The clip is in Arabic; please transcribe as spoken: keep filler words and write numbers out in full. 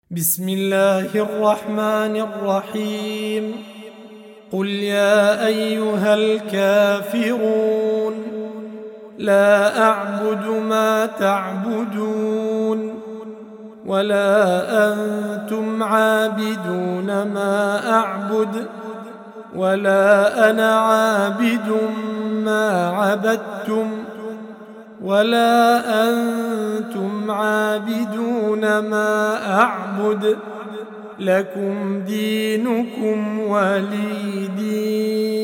بسم الله الرحمن الرحيم قل يا أيها الكافرون لا أعبد ما تعبدون ولا أنتم عابدون ما أعبد ولا أنا عابد ما عبدتم ولا أنتم عابدون ما أعبد لكم دينكم ولي دين.